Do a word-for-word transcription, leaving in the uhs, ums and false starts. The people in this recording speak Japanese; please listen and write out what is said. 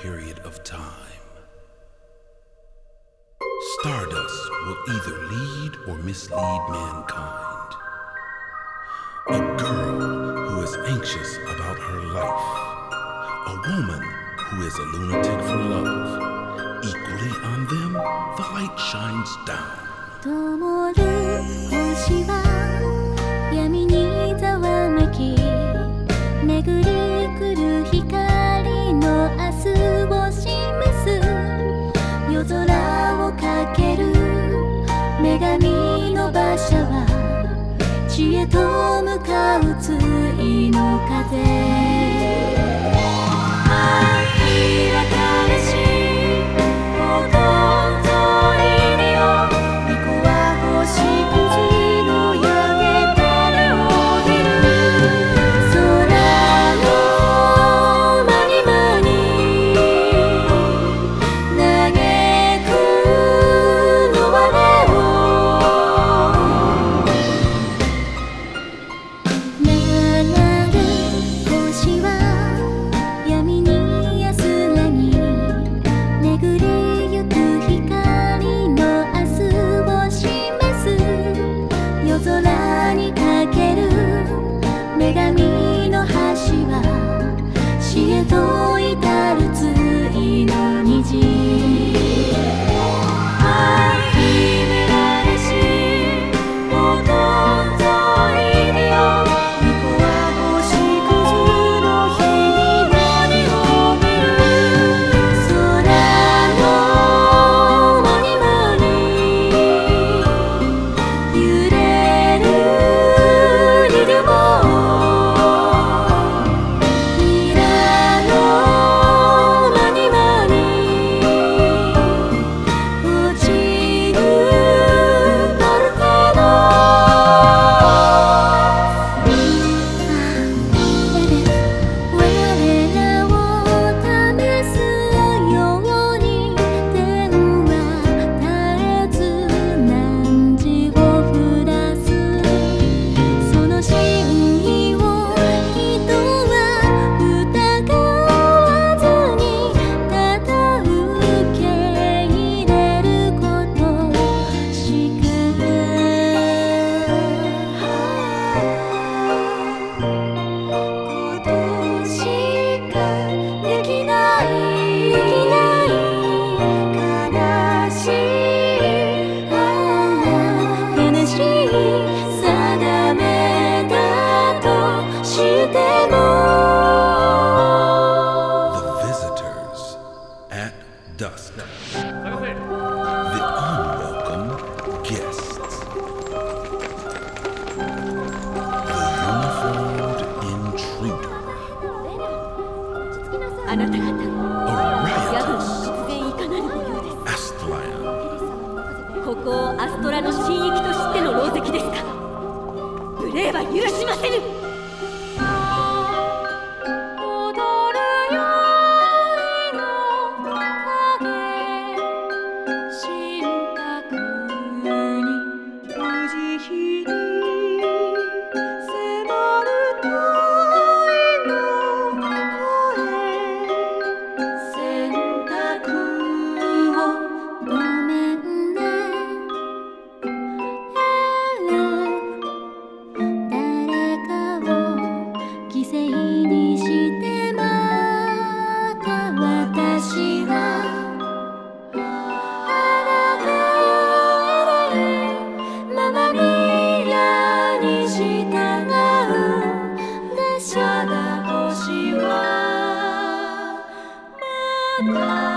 period of time. Stardust will either lead or mislead mankind. A girl who is anxious about her life. A woman who is a lunatic for love. Equally on them, the light shines down. 灯る星は闇にざわめき、巡り来る光の明日を示す。夜空をかける女神の馬車は地へと向かう対の風。開かれし女神の橋は死へと至る対の虹。 Dusk. The unwelcome guests. The uniformed intruder. A riotous Astlan. ここをアストラの神域としての狼藉ですか。無礼は許しませぬ。 星はまだ